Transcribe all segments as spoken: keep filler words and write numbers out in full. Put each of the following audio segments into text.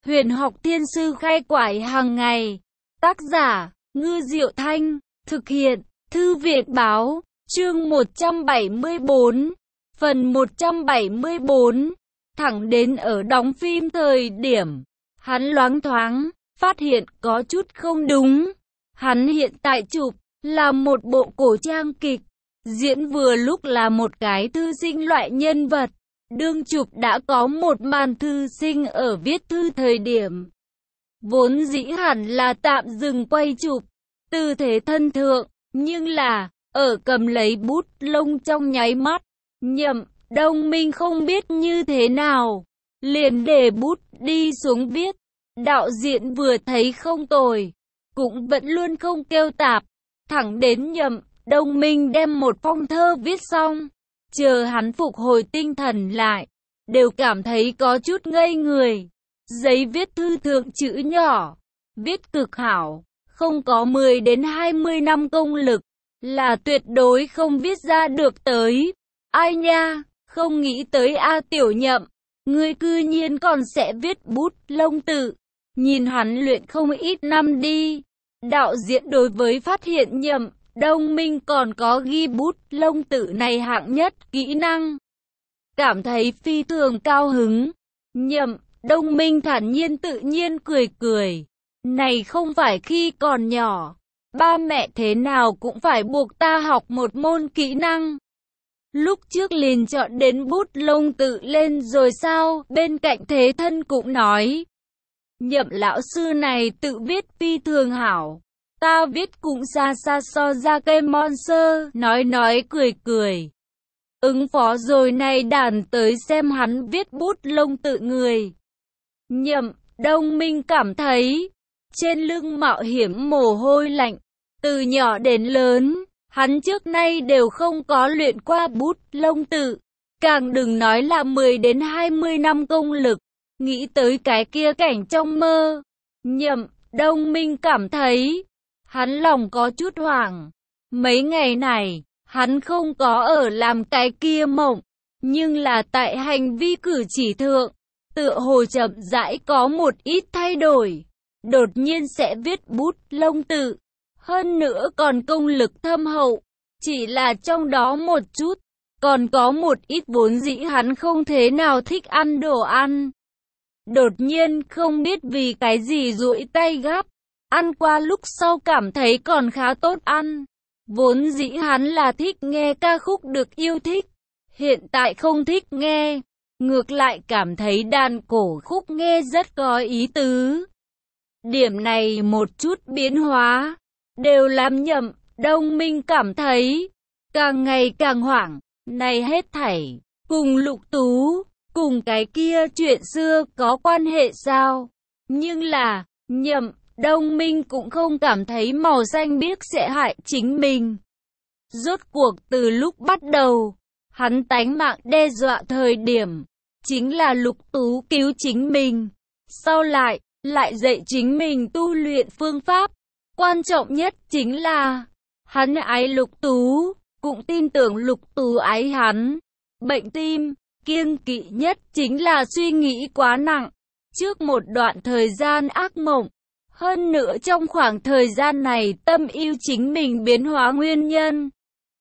Huyền học thiên sư khai quải hàng ngày. Tác giả, Ngư Diệu Thanh. Thực hiện, Thư viện Báo. Chương một trăm bảy mươi bốn. Phần một trăm bảy mươi bốn. Thẳng đến ở đóng phim thời điểm, hắn loáng thoáng, phát hiện có chút không đúng. Hắn hiện tại chụp, là một bộ cổ trang kịch. Diễn vừa lúc là một cái thư sinh loại nhân vật. Đương chụp đã có một màn thư sinh ở viết thư thời điểm. Vốn dĩ hẳn là tạm dừng quay chụp, tư thế thân thượng, nhưng là, ở cầm lấy bút lông trong nháy mắt, Nhậm Đông Minh không biết như thế nào, liền để bút đi xuống viết. Đạo diễn vừa thấy không tồi, cũng vẫn luôn không kêu tạp, thẳng đến Nhậm Đông Minh đem một phong thơ viết xong, chờ hắn phục hồi tinh thần lại, đều cảm thấy có chút ngây người. Giấy viết thư thượng chữ nhỏ, viết cực hảo, không có mười đến hai mươi năm công lực, là tuyệt đối không viết ra được tới. Ai nha, không nghĩ tới A Tiểu Nhậm, ngươi cư nhiên còn sẽ viết bút lông tự, nhìn hắn luyện không ít năm đi. Đạo diễn đối với phát hiện Nhậm Đông Minh còn có ghi bút lông tự này hạng nhất kỹ năng, cảm thấy phi thường cao hứng. Nhậm Đông Minh thản nhiên tự nhiên cười cười. Này không phải khi còn nhỏ, ba mẹ thế nào cũng phải buộc ta học một môn kỹ năng. Lúc trước liền chọn đến bút lông tự lên rồi sao? Bên cạnh thế thân cũng nói, Nhậm lão sư này tự viết phi thường hảo, ta viết cũng xa xa so ra cây monster. Nói nói cười cười, ứng phó rồi này đàn tới xem hắn viết bút lông tự người. Nhậm Đông Minh cảm thấy trên lưng mạo hiểm mồ hôi lạnh. Từ nhỏ đến lớn, hắn trước nay đều không có luyện qua bút lông tự, càng đừng nói là mười đến hai mươi năm công lực. Nghĩ tới cái kia cảnh trong mơ, Nhậm Đông Minh cảm thấy hắn lòng có chút hoảng. Mấy ngày này, hắn không có ở làm cái kia mộng, nhưng là tại hành vi cử chỉ thượng, tựa hồ chậm rãi có một ít thay đổi. Đột nhiên sẽ viết bút lông tự, hơn nữa còn công lực thâm hậu. Chỉ là trong đó một chút, còn có một ít vốn dĩ hắn không thế nào thích ăn đồ ăn. Đột nhiên không biết vì cái gì duỗi tay gắp, ăn qua lúc sau cảm thấy còn khá tốt ăn. Vốn dĩ hắn là thích nghe ca khúc được yêu thích, hiện tại không thích nghe, ngược lại cảm thấy đàn cổ khúc nghe rất có ý tứ. Điểm này một chút biến hóa, đều làm Nhậm Đông Minh cảm thấy càng ngày càng hoảng. Này hết thảy cùng Lục Tú, cùng cái kia chuyện xưa có quan hệ sao? Nhưng là Nhậm Đông Minh cũng không cảm thấy màu xanh biếc sẽ hại chính mình. Rốt cuộc từ lúc bắt đầu, hắn tánh mạng đe dọa thời điểm, chính là Lục Tú cứu chính mình. Sau lại, lại dạy chính mình tu luyện phương pháp. Quan trọng nhất chính là, hắn ái Lục Tú, cũng tin tưởng Lục Tú ái hắn. Bệnh tim, kiêng kỵ nhất chính là suy nghĩ quá nặng. Trước một đoạn thời gian ác mộng, hơn nữa trong khoảng thời gian này tâm yêu chính mình biến hóa nguyên nhân.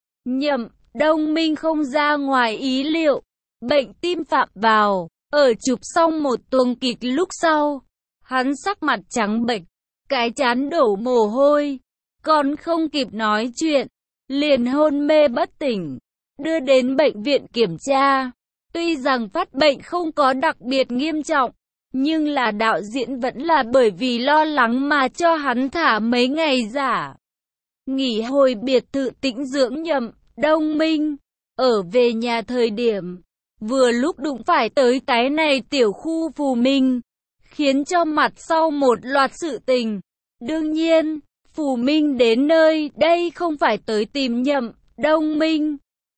Nhậm Đông Minh không ra ngoài ý liệu, bệnh tim phạm vào, ở chụp xong một tuồng kịch lúc sau, hắn sắc mặt trắng bệch, cái trán đổ mồ hôi, còn không kịp nói chuyện, liền hôn mê bất tỉnh, đưa đến bệnh viện kiểm tra. Tuy rằng phát bệnh không có đặc biệt nghiêm trọng, nhưng là đạo diễn vẫn là bởi vì lo lắng mà cho hắn thả mấy ngày giả. Nghỉ hồi biệt thự tĩnh dưỡng Nhậm Đông Minh, ở về nhà thời điểm, vừa lúc đụng phải tới cái này tiểu khu Phù Minh, khiến cho mặt sau một loạt sự tình. Đương nhiên, Phù Minh đến nơi đây không phải tới tìm Nhậm Đông Minh.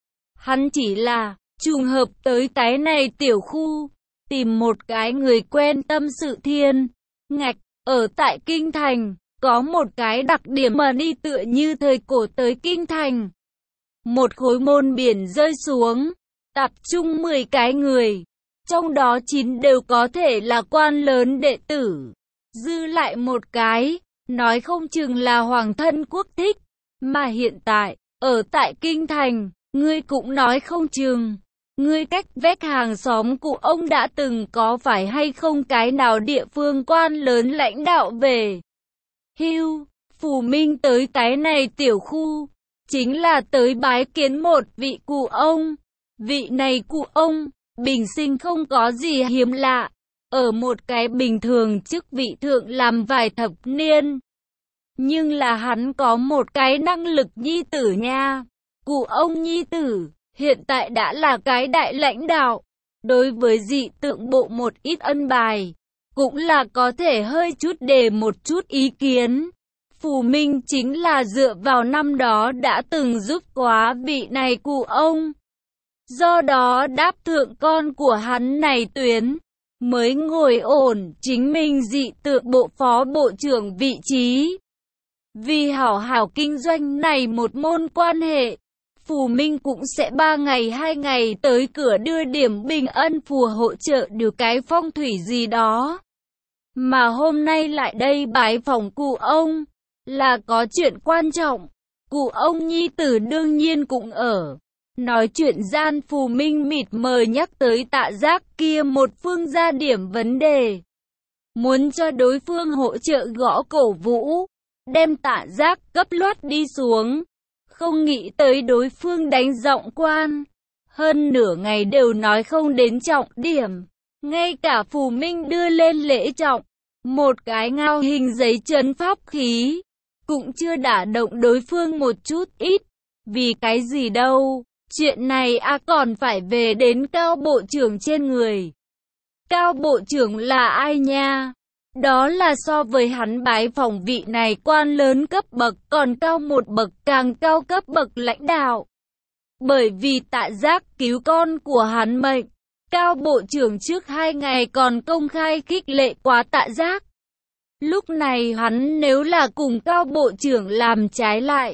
Hắn chỉ là trùng hợp tới cái này tiểu khu, tìm một cái người quen tâm sự thiên. Ngạch, ở tại Kinh Thành, có một cái đặc điểm mà đi tựa như thời cổ tới Kinh Thành. Một khối môn biển rơi xuống, tập trung mười cái người. trong đó chín đều có thể là quan lớn đệ tử. Dư lại một cái, nói không chừng là hoàng thân quốc thích, mà hiện tại, ở tại Kinh Thành, ngươi cũng nói không chừng. Ngươi cách vách hàng xóm của ông đã từng có phải hay không cái nào địa phương quan lớn lãnh đạo về hưu, Phù Minh tới cái này tiểu khu, chính là tới bái kiến một vị cụ ông. Vị này cụ ông, bình sinh không có gì hiếm lạ, ở một cái bình thường chức vị thượng làm vài thập niên. Nhưng là hắn có một cái năng lực nhi tử nha. Cụ ông nhi tử, hiện tại đã là cái đại lãnh đạo. Đối với dị tượng bộ một ít ân bài, cũng là có thể hơi chút đề một chút ý kiến. Phù Minh chính là dựa vào năm đó đã từng giúp quá vị này cụ ông. Do đó đáp thượng con của hắn này tuyến, mới ngồi ổn chính mình dị tượng bộ phó bộ trưởng vị trí. Vì hảo hảo kinh doanh này một môn quan hệ, Phù Minh cũng sẽ ba ngày hai ngày tới cửa đưa điểm bình ân phù hỗ trợ được cái phong thủy gì đó. Mà hôm nay lại đây bái phòng cụ ông, là có chuyện quan trọng. Cụ ông nhi tử đương nhiên cũng ở. Nói chuyện gian Phù Minh mịt mờ nhắc tới Tạ Giác kia một phương ra điểm vấn đề. Muốn cho đối phương hỗ trợ gõ cổ vũ, đem Tạ Giác cấp loát đi xuống. Không nghĩ tới đối phương đánh giọng quan. Hơn nửa ngày đều nói không đến trọng điểm. Ngay cả Phù Minh đưa lên lễ trọng, một cái ngao hình giấy trấn pháp khí, cũng chưa đả động đối phương một chút ít. Vì cái gì đâu, chuyện này à còn phải về đến Cao Bộ trưởng trên người. Cao Bộ trưởng là ai nha? Đó là so với hắn bái phòng vị này quan lớn cấp bậc còn cao một bậc càng cao cấp bậc lãnh đạo. Bởi vì Tạ Giác cứu con của hắn mệnh, Cao Bộ trưởng trước hai ngày còn công khai khích lệ quá Tạ Giác. Lúc này hắn nếu là cùng Cao Bộ trưởng làm trái lại,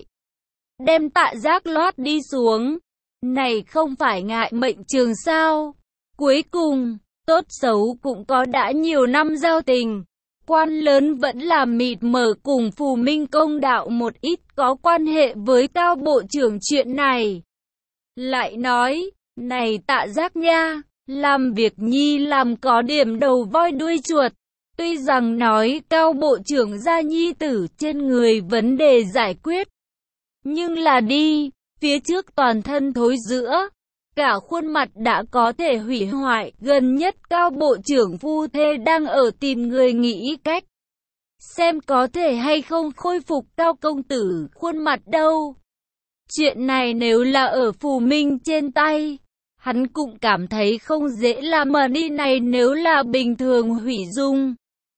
đem Tạ Giác loát đi xuống, này không phải ngại mệnh trường sao? Cuối cùng, tốt xấu cũng có đã nhiều năm giao tình. Quan lớn vẫn là mịt mờ cùng Phù Minh công đạo một ít có quan hệ với Cao Bộ trưởng chuyện này. Lại nói, này Tạ Giác nha, làm việc nhi làm có điểm đầu voi đuôi chuột. Tuy rằng nói Cao Bộ trưởng gia nhi tử trên người vấn đề giải quyết, nhưng là đi, phía trước toàn thân thối rữa, cả khuôn mặt đã có thể hủy hoại. Gần nhất Cao Bộ trưởng phu thê đang ở tìm người nghĩ cách, xem có thể hay không khôi phục Cao công tử khuôn mặt đâu. Chuyện này nếu là ở Phù Minh trên tay, hắn cũng cảm thấy không dễ làm mà đi này nếu là bình thường hủy dung.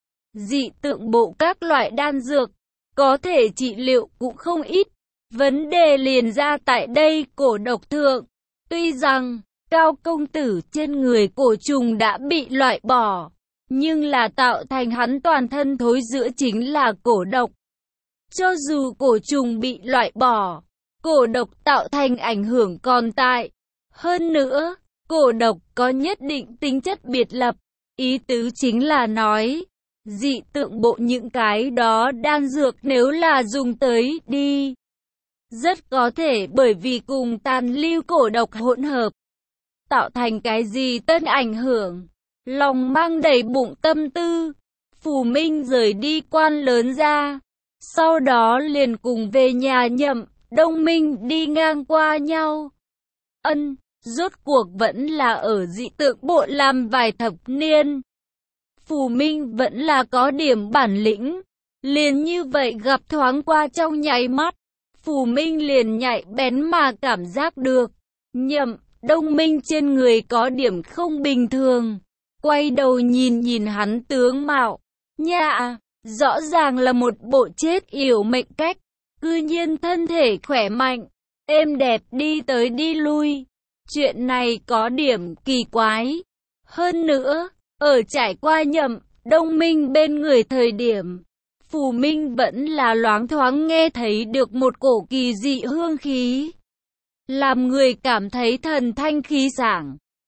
Dị tượng bộ các loại đan dược, có thể trị liệu cũng không ít. Vấn đề liền ra tại đây cổ độc thượng. Tuy rằng, Cao công tử trên người cổ trùng đã bị loại bỏ, nhưng là tạo thành hắn toàn thân thối rữa chính là cổ độc. Cho dù cổ trùng bị loại bỏ, cổ độc tạo thành ảnh hưởng còn tại. Hơn nữa, cổ độc có nhất định tính chất biệt lập. Ý tứ chính là nói, dị tượng bộ những cái đó đan dược nếu là dùng tới đi, rất có thể bởi vì cùng tàn lưu cổ độc hỗn hợp, tạo thành cái gì tân ảnh hưởng. Lòng mang đầy bụng tâm tư, Phù Minh rời đi quan lớn ra. Sau đó liền cùng về nhà Nhậm, Đông Minh đi ngang qua nhau. Ân, rốt cuộc vẫn là ở dị tượng bộ làm vài thập niên. Phù Minh vẫn là có điểm bản lĩnh. Liền như vậy gặp thoáng qua trong nháy mắt, Phù Minh liền nhạy bén mà cảm giác được. Nhậm, Đông Minh trên người có điểm không bình thường. Quay đầu nhìn nhìn hắn tướng mạo. Nhạ, rõ ràng là một bộ chết yểu mệnh cách. Cư nhiên thân thể khỏe mạnh, êm đẹp đi tới đi lui. Chuyện này có điểm kỳ quái. Hơn nữa, ở trải qua Nhậm, Đông Minh bên người thời điểm, Phù Minh vẫn là loáng thoáng nghe thấy được một cổ kỳ dị hương khí, làm người cảm thấy thần thanh khí sảng.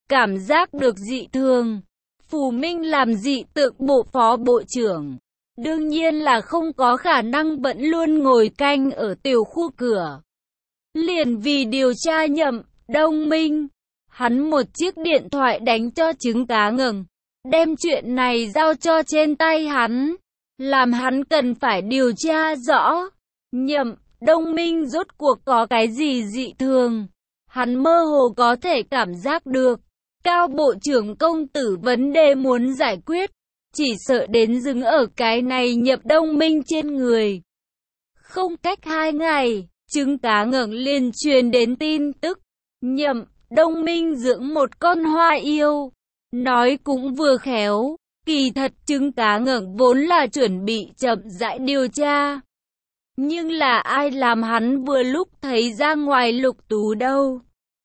cảm giác được dị thường. Phù Minh làm dị tượng bộ phó bộ trưởng, đương nhiên là không có khả năng vẫn luôn ngồi canh ở tiểu khu cửa. Liền vì điều tra Nhậm Đông Minh, hắn một chiếc điện thoại đánh cho trứng cá ngừng, đem chuyện này giao cho trên tay hắn, làm hắn cần phải điều tra rõ. Nhậm Đông Minh rốt cuộc có cái gì dị thường? Hắn mơ hồ có thể cảm giác được, Cao Bộ trưởng công tử vấn đề muốn giải quyết, chỉ sợ đến dừng ở cái này Nhậm Đông Minh trên người. Không cách hai ngày, trứng cá ngẩng liền truyền đến tin tức, Nhậm Đông Minh dưỡng một con hoa yêu. Nói cũng vừa khéo, kỳ thật trứng cá ngẩng vốn là chuẩn bị chậm rãi điều tra. Nhưng là ai làm hắn vừa lúc thấy ra ngoài Lục Tú đâu.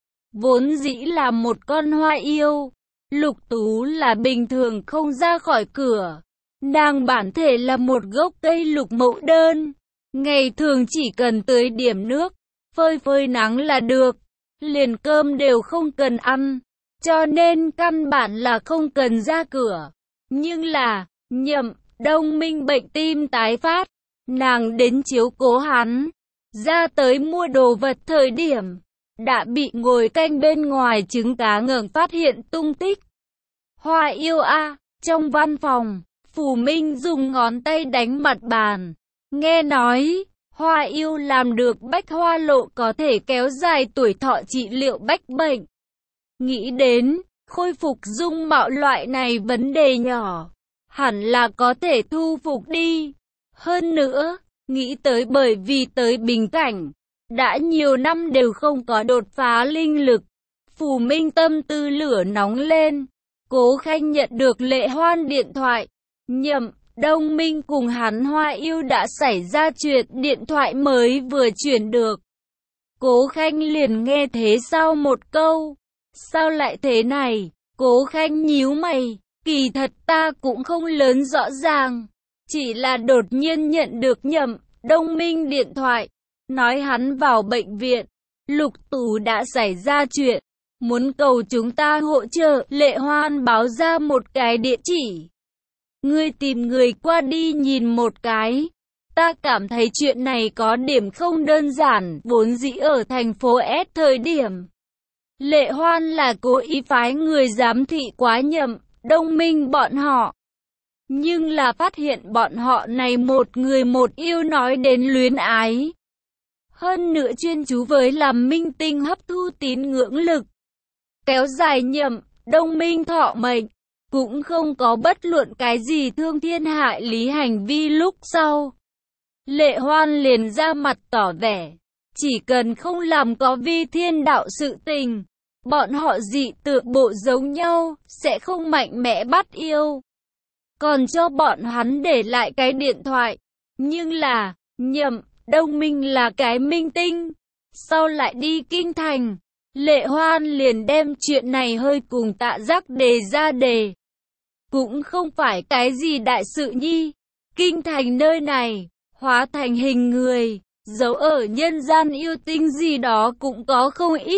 Vốn dĩ là một con hoa yêu, Lục Tú là bình thường không ra khỏi cửa. Nàng bản thể là một gốc cây lục mẫu đơn, ngày thường chỉ cần tưới điểm nước, phơi phơi nắng là được, liền cơm đều không cần ăn, cho nên căn bản là không cần ra cửa. Nhưng là, Nhậm Đông Minh bệnh tim tái phát, nàng đến chiếu cố hắn, ra tới mua đồ vật thời điểm, đã bị ngồi canh bên ngoài trứng cá ngẩng phát hiện tung tích. Hoa yêu a, trong văn phòng, Phù Minh dùng ngón tay đánh mặt bàn, nghe nói, hoa yêu làm được bách hoa lộ có thể kéo dài tuổi thọ trị liệu bách bệnh. Nghĩ đến, khôi phục dung mạo loại này vấn đề nhỏ, hẳn là có thể thu phục đi. Hơn nữa, nghĩ tới bởi vì tới bình cảnh, đã nhiều năm đều không có đột phá linh lực. Phù Minh tâm tư lửa nóng lên, Cố Khanh nhận được Lệ Hoan điện thoại. Nhậm Đông Minh cùng hắn hoa yêu đã xảy ra chuyện, điện thoại mới vừa chuyển được. Cố Khanh liền nghe thế sau một câu. Sao lại thế này? Cố Khanh nhíu mày, kỳ thật ta cũng không lớn rõ ràng. Chỉ là đột nhiên nhận được Nhậm Đông Minh điện thoại, nói hắn vào bệnh viện, Lục Tú đã xảy ra chuyện, muốn cầu chúng ta hỗ trợ. Lệ Hoan báo ra một cái địa chỉ. Ngươi tìm người qua đi nhìn một cái. Ta cảm thấy chuyện này có điểm không đơn giản, vốn dĩ ở thành phố S thời điểm. Lệ Hoan là cố ý phái người giám thị quá Nhậm Đông Minh bọn họ. Nhưng là phát hiện bọn họ này một người một yêu nói đến luyến ái. Hơn nữa chuyên chú với làm minh tinh hấp thu tín ngưỡng lực. Kéo dài Nhậm Đông Minh thọ mệnh. Cũng không có bất luận cái gì thương thiên hại lý hành vi lúc sau. Lệ Hoan liền ra mặt tỏ vẻ. Chỉ cần không làm có vi thiên đạo sự tình, bọn họ dị tượng bộ giống nhau, sẽ không mạnh mẽ bắt yêu. Còn cho bọn hắn để lại cái điện thoại. Nhưng là, Nhậm Đông Minh là cái minh tinh. Sau lại đi kinh thành, Lệ Hoan liền đem chuyện này hơi cùng Tạ Giác đề ra đề. Cũng không phải cái gì đại sự nhi. Kinh thành nơi này, hóa thành hình người, giấu ở nhân gian yêu tinh gì đó cũng có không ít.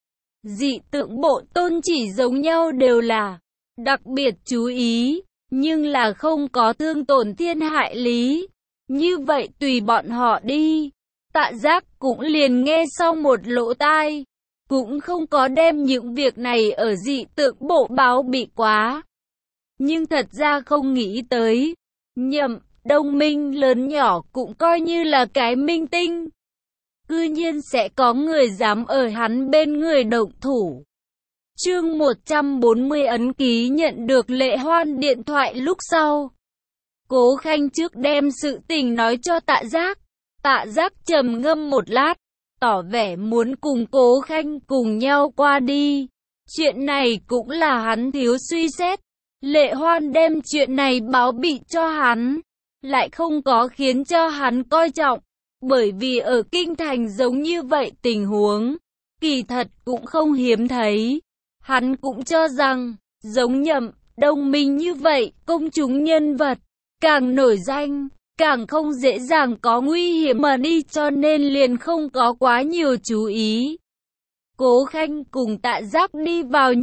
Dị tượng bộ tôn chỉ giống nhau đều là đặc biệt chú ý, nhưng là không có thương tổn thiên hại lý. Như vậy tùy bọn họ đi. Tạ Giác cũng liền nghe xong một lỗ tai, cũng không có đem những việc này ở dị tượng bộ báo bị quá. Nhưng thật ra không nghĩ tới, Nhậm Đông Minh lớn nhỏ cũng coi như là cái minh tinh. Cư nhiên sẽ có người dám ở hắn bên người động thủ. Chương một trăm bốn mươi ấn ký nhận được Lệ Hoan điện thoại lúc sau. Cố Khanh trước đem sự tình nói cho Tạ Giác. Tạ Giác trầm ngâm một lát, tỏ vẻ muốn cùng Cố Khanh cùng nhau qua đi. Chuyện này cũng là hắn thiếu suy xét. Lệ Hoan đem chuyện này báo bị cho hắn, lại không có khiến cho hắn coi trọng. Bởi vì ở kinh thành giống như vậy tình huống, kỳ thật cũng không hiếm thấy. Hắn cũng cho rằng, giống Nhậm Đông Minh như vậy, công chúng nhân vật, càng nổi danh, càng không dễ dàng có nguy hiểm mà đi, cho nên liền không có quá nhiều chú ý. Cố Khanh cùng Tạ Giác đi vào Nhậm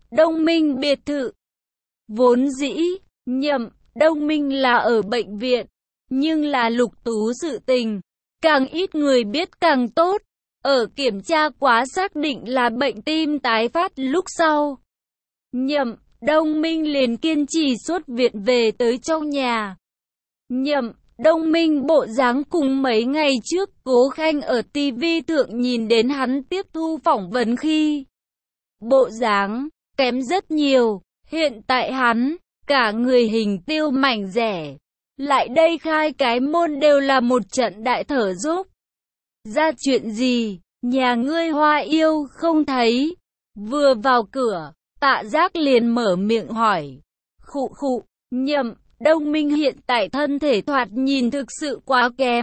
Đông Minh biệt thự. Vốn dĩ, Nhậm, Đông Minh là ở bệnh viện, nhưng là Lục Tú sự tình, càng ít người biết càng tốt. Ở kiểm tra quá xác định là bệnh tim tái phát lúc sau. Nhậm, Đông Minh liền kiên trì xuất viện về tới trong nhà. Nhậm, Đông Minh bộ dáng cùng mấy ngày trước Cố Khanh ở ti vi thượng nhìn đến hắn tiếp thu phỏng vấn khi. Bộ dáng, kém rất nhiều, hiện tại hắn, cả người hình tiêu mảnh rẻ. Lại đây khai cái môn đều là một trận đại thở dốc. Ra chuyện gì, nhà ngươi Hoa Yêu không thấy. Vừa vào cửa, Tạ Giác liền mở miệng hỏi. Khụ khụ, Nhậm, Đông Minh hiện tại thân thể thoạt nhìn thực sự quá kém.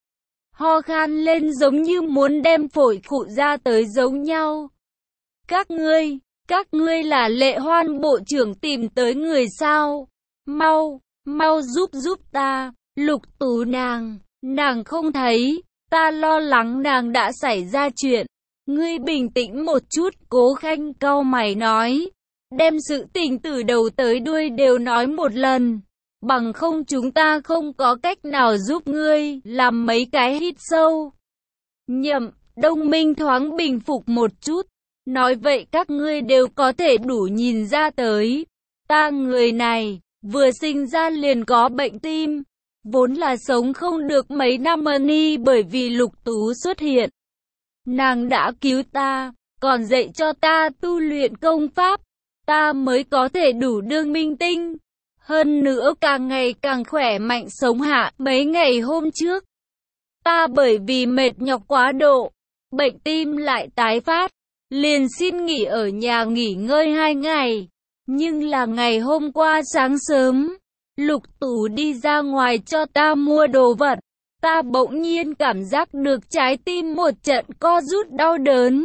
Ho khan lên giống như muốn đem phổi khụ ra tới giống nhau. Các ngươi, các ngươi là Lệ Hoan bộ trưởng tìm tới người sao? Mau, mau giúp giúp ta, Lục Tú nàng, nàng không thấy, ta lo lắng nàng đã xảy ra chuyện. Ngươi bình tĩnh một chút, Cố Khanh cau mày nói. Đem sự tình từ đầu tới đuôi đều nói một lần. Bằng không chúng ta không có cách nào giúp ngươi, làm mấy cái hít sâu. Nhậm, Đông Minh thoáng bình phục một chút. Nói vậy các ngươi đều có thể đủ nhìn ra tới. Ta người này, vừa sinh ra liền có bệnh tim. Vốn là sống không được mấy năm ni bởi vì Lục Tú xuất hiện. Nàng đã cứu ta, còn dạy cho ta tu luyện công pháp. Ta mới có thể đủ đương minh tinh. Hơn nữa càng ngày càng khỏe mạnh sống hạ. Mấy ngày hôm trước, ta bởi vì mệt nhọc quá độ, bệnh tim lại tái phát. Liền xin nghỉ ở nhà nghỉ ngơi hai ngày. Nhưng là ngày hôm qua sáng sớm, Lục Tú đi ra ngoài cho ta mua đồ vật. Ta bỗng nhiên cảm giác được trái tim một trận co rút đau đớn.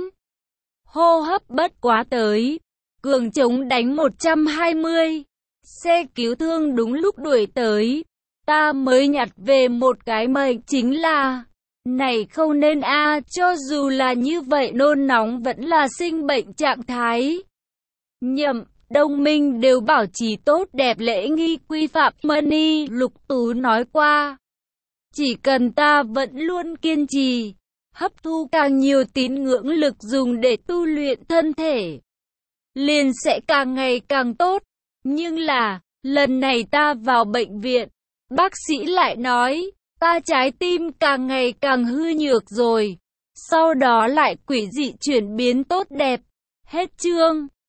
Hô hấp bất quá tới. Cường chống đánh một trăm hai mươi. Xe cứu thương đúng lúc đuổi tới. Ta mới nhặt về một cái mệnh chính là... Này không nên a à, cho dù là như vậy nôn nóng vẫn là sinh bệnh trạng thái. Nhậm, Đông Minh đều bảo trì tốt đẹp lễ nghi quy phạm money, Lục Tú nói qua. Chỉ cần ta vẫn luôn kiên trì, hấp thu càng nhiều tín ngưỡng lực dùng để tu luyện thân thể, liền sẽ càng ngày càng tốt. Nhưng là, lần này ta vào bệnh viện, bác sĩ lại nói, ta trái tim càng ngày càng hư nhược rồi. Sau đó lại quỷ dị chuyển biến tốt đẹp. Hết chương.